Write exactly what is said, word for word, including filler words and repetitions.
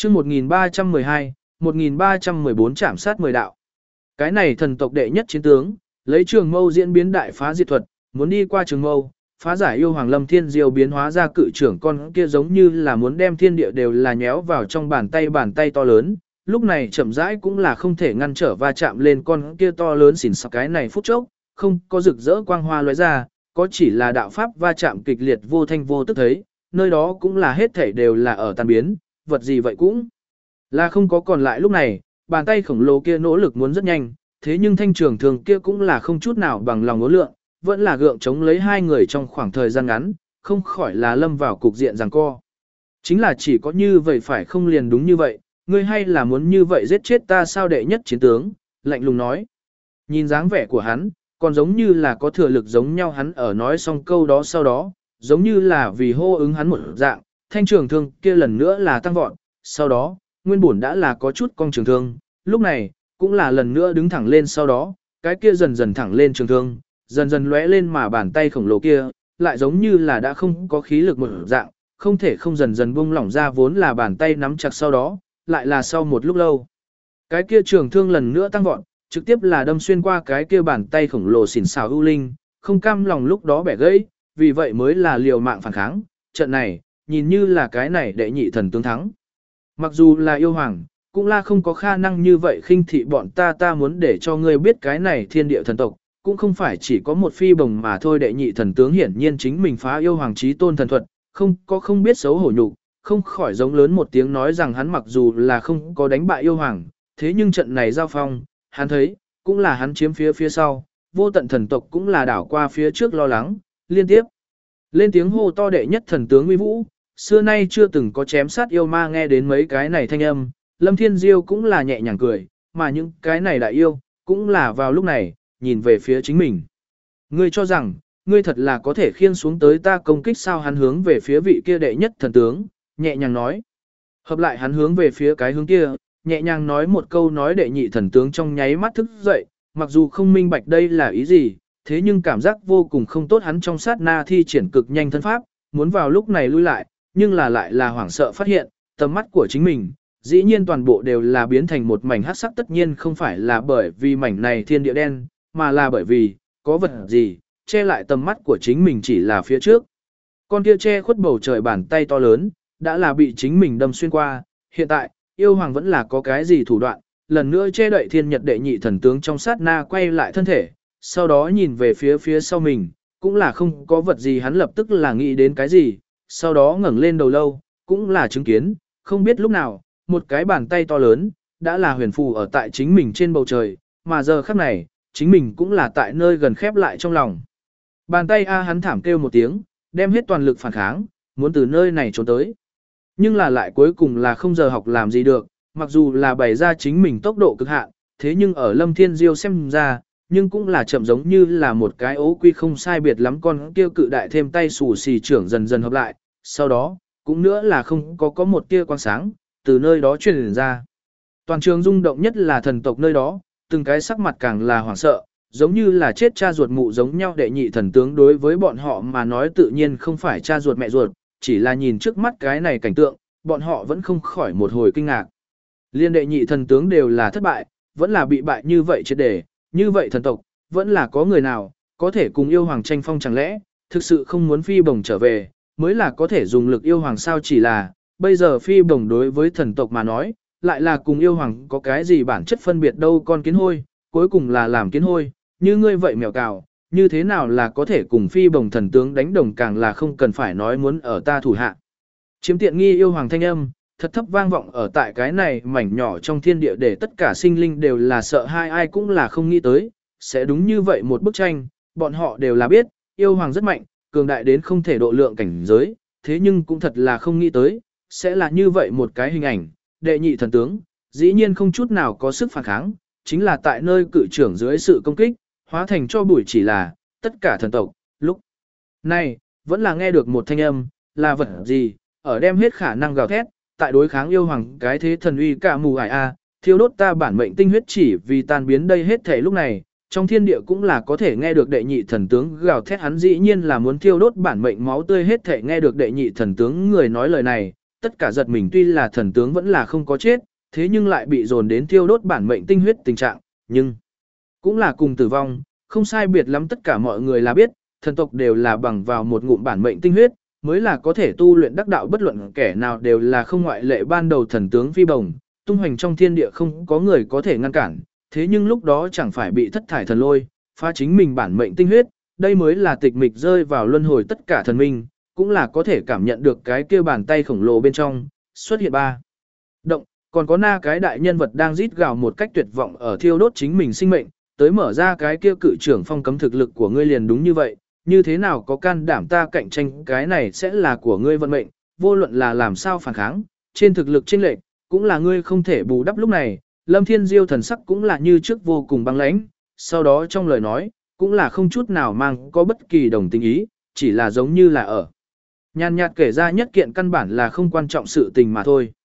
chương một nghìn ba trăm mười hai, một nghìn ba trăm mười bốn trảm sát mười đạo. Cái này thần tộc đệ nhất chiến tướng, lấy trường mâu diễn biến đại phá diệt thuật, muốn đi qua trường mâu, phá giải yêu hoàng lâm thiên diêu biến hóa ra cự trưởng con kia giống như là muốn đem thiên địa đều là nhéo vào trong bàn tay bàn tay to lớn. Lúc này chậm rãi cũng là không thể ngăn trở va chạm lên con kia to lớn xỉn xọc cái này phút chốc, không có rực rỡ quang hoa lóe ra, có chỉ là đạo pháp va chạm kịch liệt vô thanh vô tức thấy, nơi đó cũng là hết thảy đều là ở tan biến, vật gì vậy cũng là không có còn lại lúc này, bàn tay khổng lồ kia nỗ lực muốn rất nhanh, thế nhưng thanh trường thường kia cũng là không chút nào bằng lòng ngố lượng, vẫn là gượng chống lấy hai người trong khoảng thời gian ngắn, không khỏi là lâm vào cục diện giằng co. Chính là chỉ có như vậy phải không liền đúng như vậy, ngươi hay là muốn như vậy giết chết ta sao đệ nhất chiến tướng, lạnh lùng nói. Nhìn dáng vẻ của hắn, còn giống như là có thừa lực giống nhau hắn ở nói xong câu đó sau đó, giống như là vì hô ứng hắn một dạng, thanh trường thương kia lần nữa là tăng vọt, sau đó, nguyên bổn đã là có chút cong trường thương, lúc này, cũng là lần nữa đứng thẳng lên sau đó, cái kia dần dần thẳng lên trường thương, dần dần lóe lên mà bàn tay khổng lồ kia, lại giống như là đã không có khí lực một dạng, không thể không dần dần buông lỏng ra vốn là bàn tay nắm chặt sau đó, lại là sau một lúc lâu. Cái kia trường thương lần nữa tăng vọt, trực tiếp là đâm xuyên qua cái kia bàn tay khổng lồ xỉn xào ưu linh, không cam lòng lúc đó bẻ gãy, vì vậy mới là liều mạng phản kháng, trận này, nhìn như là cái này đệ nhị thần tướng thắng. Mặc dù là yêu hoàng, cũng là không có khả năng như vậy khinh thị bọn ta ta muốn để cho ngươi biết cái này thiên địa thần tộc, cũng không phải chỉ có một phi bồng mà thôi đệ nhị thần tướng hiển nhiên chính mình phá yêu hoàng chí tôn thần thuật, không có không biết xấu hổ nhục, không khỏi giống lớn một tiếng nói rằng hắn mặc dù là không có đánh bại yêu hoàng, thế nhưng trận này giao phong, hắn thấy, cũng là hắn chiếm phía phía sau, vô tận thần tộc cũng là đảo qua phía trước lo lắng, liên tiếp. Lên tiếng hô to đệ nhất thần tướng uy vũ, xưa nay chưa từng có chém sát yêu ma nghe đến mấy cái này thanh âm, Lâm Thiên Diêu cũng là nhẹ nhàng cười, mà những cái này đại yêu, cũng là vào lúc này, nhìn về phía chính mình. Ngươi cho rằng, ngươi thật là có thể khiêng xuống tới ta công kích sao hắn hướng về phía vị kia đệ nhất thần tướng, nhẹ nhàng nói. Hợp lại hắn hướng về phía cái hướng kia, nhẹ nhàng nói một câu nói đệ nhị thần tướng trong nháy mắt thức dậy, mặc dù không minh bạch đây là ý gì, thế nhưng cảm giác vô cùng không tốt hắn trong sát na thi triển cực nhanh thân pháp, muốn vào lúc này lui lại, nhưng là lại là hoảng sợ phát hiện, tầm mắt của chính mình, dĩ nhiên toàn bộ đều là biến thành một mảnh hắc sắc tất nhiên không phải là bởi vì mảnh này thiên địa đen, mà là bởi vì, có vật gì, che lại tầm mắt của chính mình chỉ là phía trước. Con kia che khuất bầu trời bàn tay to lớn, đã là bị chính mình đâm xuyên qua, hiện tại, yêu hoàng vẫn là có cái gì thủ đoạn, lần nữa che đậy thiên nhật đệ nhị thần tướng trong sát na quay lại thân thể, sau đó nhìn về phía phía sau mình, cũng là không có vật gì hắn lập tức là nghĩ đến cái gì, sau đó ngẩng lên đầu lâu, cũng là chứng kiến, không biết lúc nào, một cái bàn tay to lớn, đã là huyền phù ở tại chính mình trên bầu trời, mà giờ khắc này, chính mình cũng là tại nơi gần khép lại trong lòng. Bàn tay A hắn thảm kêu một tiếng, đem hết toàn lực phản kháng, muốn từ nơi này trốn tới. Nhưng là lại cuối cùng là không giờ học làm gì được, mặc dù là bày ra chính mình tốc độ cực hạn, thế nhưng ở Lâm Thiên Diêu xem ra, nhưng cũng là chậm giống như là một cái ố quy không sai biệt lắm con kia cự đại thêm tay xù xì trưởng dần dần hợp lại, sau đó, cũng nữa là không có có một tia quang sáng, từ nơi đó truyền ra. Toàn trường rung động nhất là thần tộc nơi đó, từng cái sắc mặt càng là hoảng sợ, giống như là chết cha ruột mụ giống nhau đệ nhị thần tướng đối với bọn họ mà nói tự nhiên không phải cha ruột mẹ ruột, chỉ là nhìn trước mắt cái này cảnh tượng, bọn họ vẫn không khỏi một hồi kinh ngạc. Liên đệ nhị thần tướng đều là thất bại, vẫn là bị bại như vậy chết để, như vậy thần tộc, vẫn là có người nào, có thể cùng yêu hoàng tranh phong chẳng lẽ, thực sự không muốn phi bồng trở về, mới là có thể dùng lực yêu hoàng sao chỉ là, bây giờ phi bồng đối với thần tộc mà nói, lại là cùng yêu hoàng có cái gì bản chất phân biệt đâu con kiến hôi, cuối cùng là làm kiến hôi, như ngươi vậy mèo cào, như thế nào là có thể cùng phi bồng thần tướng đánh đồng càng là không cần phải nói muốn ở ta thủ hạ. Chiếm tiện nghi yêu hoàng thanh âm, thật thấp vang vọng ở tại cái này mảnh nhỏ trong thiên địa để tất cả sinh linh đều là sợ hai ai cũng là không nghĩ tới, sẽ đúng như vậy một bức tranh, bọn họ đều là biết, yêu hoàng rất mạnh, cường đại đến không thể độ lượng cảnh giới, thế nhưng cũng thật là không nghĩ tới, sẽ là như vậy một cái hình ảnh, đệ nhị thần tướng, dĩ nhiên không chút nào có sức phản kháng, chính là tại nơi cự trưởng dưới sự công kích, hóa thành cho bụi chỉ là, tất cả thần tộc, lúc này, vẫn là nghe được một thanh âm, là vật gì, ở đem hết khả năng gào thét, tại đối kháng yêu hoàng cái thế thần uy cả mù ải a, thiêu đốt ta bản mệnh tinh huyết chỉ vì tan biến đây hết thể lúc này, trong thiên địa cũng là có thể nghe được đệ nhị thần tướng gào thét hắn dĩ nhiên là muốn thiêu đốt bản mệnh máu tươi hết thể nghe được đệ nhị thần tướng người nói lời này, tất cả giật mình, tuy là thần tướng vẫn là không có chết, thế nhưng lại bị dồn đến thiêu đốt bản mệnh tinh huyết tình trạng, nhưng cũng là cùng tử vong, không sai biệt lắm. Tất cả mọi người là biết, thần tộc đều là bằng vào một ngụm bản mệnh tinh huyết, mới là có thể tu luyện đắc đạo, bất luận kẻ nào đều là không ngoại lệ. Ban đầu thần tướng phi bồng, tung hoành trong thiên địa, không có người có thể ngăn cản, thế nhưng lúc đó chẳng phải bị thất thải thần lôi, phá chính mình bản mệnh tinh huyết, đây mới là tịch mịch rơi vào luân hồi. Tất cả thần minh, cũng là có thể cảm nhận được cái kia bàn tay khổng lồ bên trong, xuất hiện ba động, còn có na cái đại nhân vật đang rít gào một cách tuyệt vọng ở thiêu đốt chính mình sinh mệnh, tới mở ra cái kia cự trưởng phong cấm. Thực lực của ngươi liền đúng như vậy, như thế nào có can đảm ta cạnh tranh, cái này sẽ là của ngươi vận mệnh, vô luận là làm sao phản kháng, trên thực lực chênh lệch, cũng là ngươi không thể bù đắp. Lúc này, Lâm Thiên Diêu thần sắc cũng là như trước vô cùng băng lãnh, sau đó trong lời nói, cũng là không chút nào mang có bất kỳ đồng tình ý, chỉ là giống như là ở nhàn nhạt kể ra nhất kiện căn bản là không quan trọng sự tình mà thôi.